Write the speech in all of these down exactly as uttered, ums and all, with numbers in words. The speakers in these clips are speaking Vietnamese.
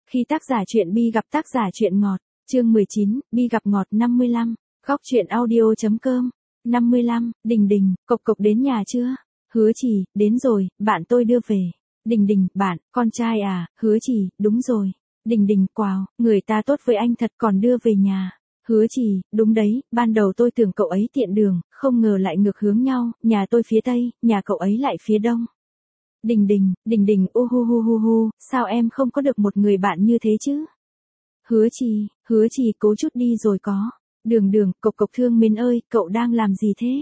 Khi tác giả truyện Bi gặp tác giả truyện ngọt, chương mười chín, Bi gặp ngọt năm mươi lăm, góc truyện audio chấm com. năm mươi lăm, Đình Đình, cộc cộc đến nhà chưa? Hứa Trì, đến rồi, bạn tôi đưa về. Đình Đình, bạn, con trai à? Hứa Trì, đúng rồi. Đình Đình, quào, người ta tốt với anh thật còn đưa về nhà. Hứa Trì, đúng đấy, ban đầu tôi tưởng cậu ấy tiện đường, không ngờ lại ngược hướng nhau, nhà tôi phía tây, nhà cậu ấy lại phía đông. Đình Đình, Đình Đình, u hu hu hu hu, sao em không có được một người bạn như thế chứ? Hứa Trì, Hứa Trì cố chút đi rồi có. Đường Đường, cộc cộc thương mến ơi, cậu đang làm gì thế?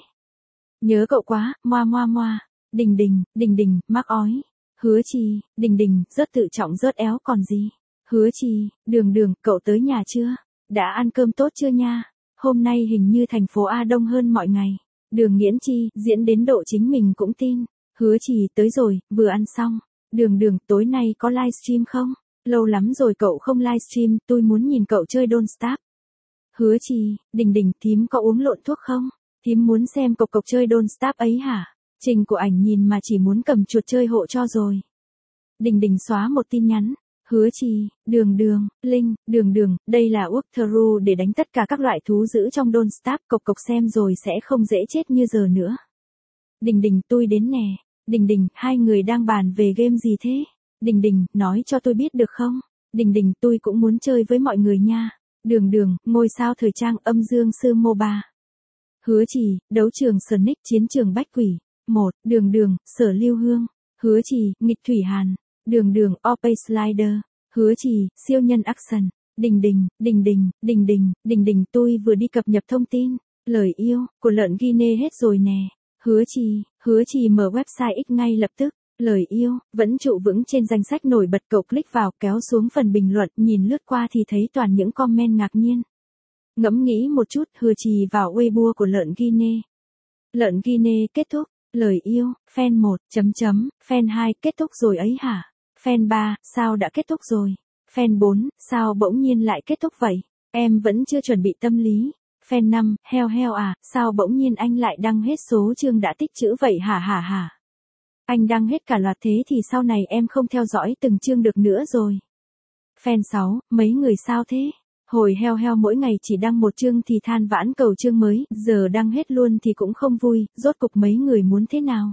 Nhớ cậu quá, moa moa moa. Đình Đình, Đình Đình, mắc ói. Hứa Trì, Đình Đình, rất tự trọng rớt éo còn gì. Hứa Trì, Đường Đường, cậu tới nhà chưa? Đã ăn cơm tốt chưa nha? Hôm nay hình như thành phố A đông hơn mọi ngày. Đường Nghiễn Chi, diễn đến độ chính mình cũng tin. Hứa Trì, tới rồi, vừa ăn xong. Đường Đường, tối nay có livestream không? Lâu lắm rồi cậu không livestream, tôi muốn nhìn cậu chơi Don't Stop. Hứa Trì, Đình Đình, thím có uống lộn thuốc không? Thím muốn xem cộc cộc chơi Don't Stop ấy hả? Trình của ảnh nhìn mà chỉ muốn cầm chuột chơi hộ cho rồi. Đình Đình xóa một tin nhắn. Hứa Trì, Đường Đường, Linh, Đường Đường, đây là walkthrough để đánh tất cả các loại thú dữ trong Don't Stop, cộc cộc xem rồi sẽ không dễ chết như giờ nữa. Đình Đình, tôi đến nè. Đình Đình, hai người đang bàn về game gì thế? Đình Đình, nói cho tôi biết được không? Đình Đình, tôi cũng muốn chơi với mọi người nha. Đường Đường, ngôi sao thời trang âm dương sư mô ba. Hứa Trì, đấu trường Sonic chiến trường bách quỷ. một. Đường Đường, Sở Lưu Hương. Hứa Trì, nghịch thủy hàn. Đường Đường, Opay Slider. Hứa Trì, siêu nhân action. Đình Đình, Đình Đình, Đình Đình, Đình Đình, tôi vừa đi cập nhật thông tin. Lời yêu của lợn Guinea hết rồi nè. Hứa Trì, Hứa Trì mở website X ngay lập tức. Lời yêu, vẫn trụ vững trên danh sách nổi bật, cậu click vào, kéo xuống phần bình luận, nhìn lướt qua thì thấy toàn những comment ngạc nhiên. Ngẫm nghĩ một chút, Hứa Trì vào Weibo của lợn Guinea. Lợn Guinea kết thúc. Lời yêu, fan một, chấm chấm, fan hai, kết thúc rồi ấy hả? Fan ba, sao đã kết thúc rồi? Fan bốn, sao bỗng nhiên lại kết thúc vậy? Em vẫn chưa chuẩn bị tâm lý. Fan năm, heo heo à, sao bỗng nhiên anh lại đăng hết số chương đã tích trữ vậy hả hả hả? Anh đăng hết cả loạt thế thì sau này em không theo dõi từng chương được nữa rồi. Fan sáu, mấy người sao thế? Hồi heo heo mỗi ngày chỉ đăng một chương thì than vãn cầu chương mới, giờ đăng hết luôn thì cũng không vui, rốt cục mấy người muốn thế nào?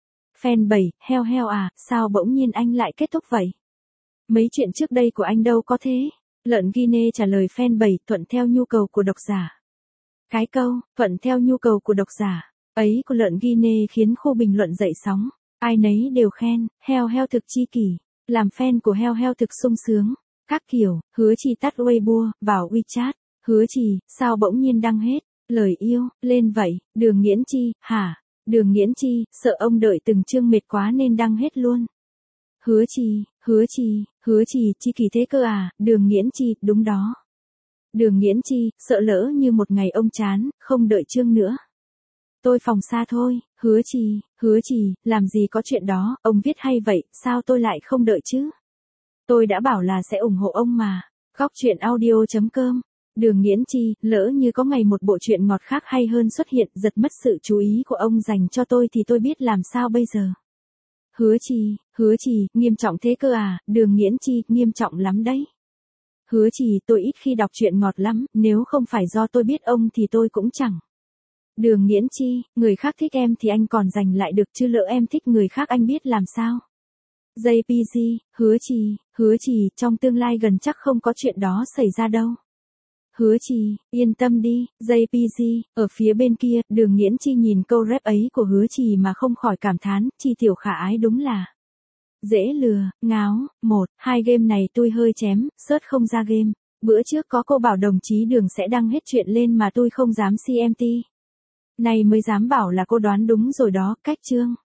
Fan bảy, heo heo à, sao bỗng nhiên anh lại kết thúc vậy? Mấy chuyện trước đây của anh đâu có thế? Lợn Guinea trả lời fan bảy, thuận theo nhu cầu của độc giả. Cái câu, thuận theo nhu cầu của độc giả, ấy của lợn Guinea khiến khu bình luận dậy sóng. Ai nấy đều khen, heo heo thực chi kỷ, làm fan của heo heo thực sung sướng. Các kiểu, Hứa Trì tắt Weibo, vào WeChat. Hứa Trì, sao bỗng nhiên đăng hết? Lời yêu, lên vậy. Đường Nghiễn Chi, hả? Đường Nghiễn Chi, sợ ông đợi từng chương mệt quá nên đăng hết luôn. Hứa Trì, Hứa Trì, Hứa Trì, chi kỳ thế cơ à? Đường Nghiễn Chi, đúng đó. Đường Nghiễn Chi, sợ lỡ như một ngày ông chán, không đợi chương nữa. Tôi phòng xa thôi. Hứa Trì, Hứa Trì, làm gì có chuyện đó, ông viết hay vậy, sao tôi lại không đợi chứ? Tôi đã bảo là sẽ ủng hộ ông mà. Góc truyện audio chấm com. Đường Nghiễn Chi, lỡ như có ngày một bộ truyện ngọt khác hay hơn xuất hiện, giật mất sự chú ý của ông dành cho tôi thì tôi biết làm sao bây giờ. Hứa Trì, Hứa Trì, nghiêm trọng thế cơ à? Đường Nghiễn Chi, nghiêm trọng lắm đấy. Hứa Trì, tôi ít khi đọc truyện ngọt lắm, nếu không phải do tôi biết ông thì tôi cũng chẳng. Đường Nghiễn Chi, người khác thích em thì anh còn giành lại được chứ lỡ em thích người khác anh biết làm sao? jê pê giê, Hứa Trì, Hứa Trì, trong tương lai gần chắc không có chuyện đó xảy ra đâu. Hứa Trì, yên tâm đi, jê pê giê, ở phía bên kia, Đường Nghiễn Chi nhìn câu rap ấy của Hứa Trì mà không khỏi cảm thán, Chi tiểu khả ái đúng là dễ lừa, ngáo. Một, hai game này tôi hơi chém, search không ra game. Bữa trước có cô bảo đồng chí Đường sẽ đăng hết chuyện lên mà tôi không dám xê em tê. Này mới dám bảo là cô đoán đúng rồi đó, cách chương.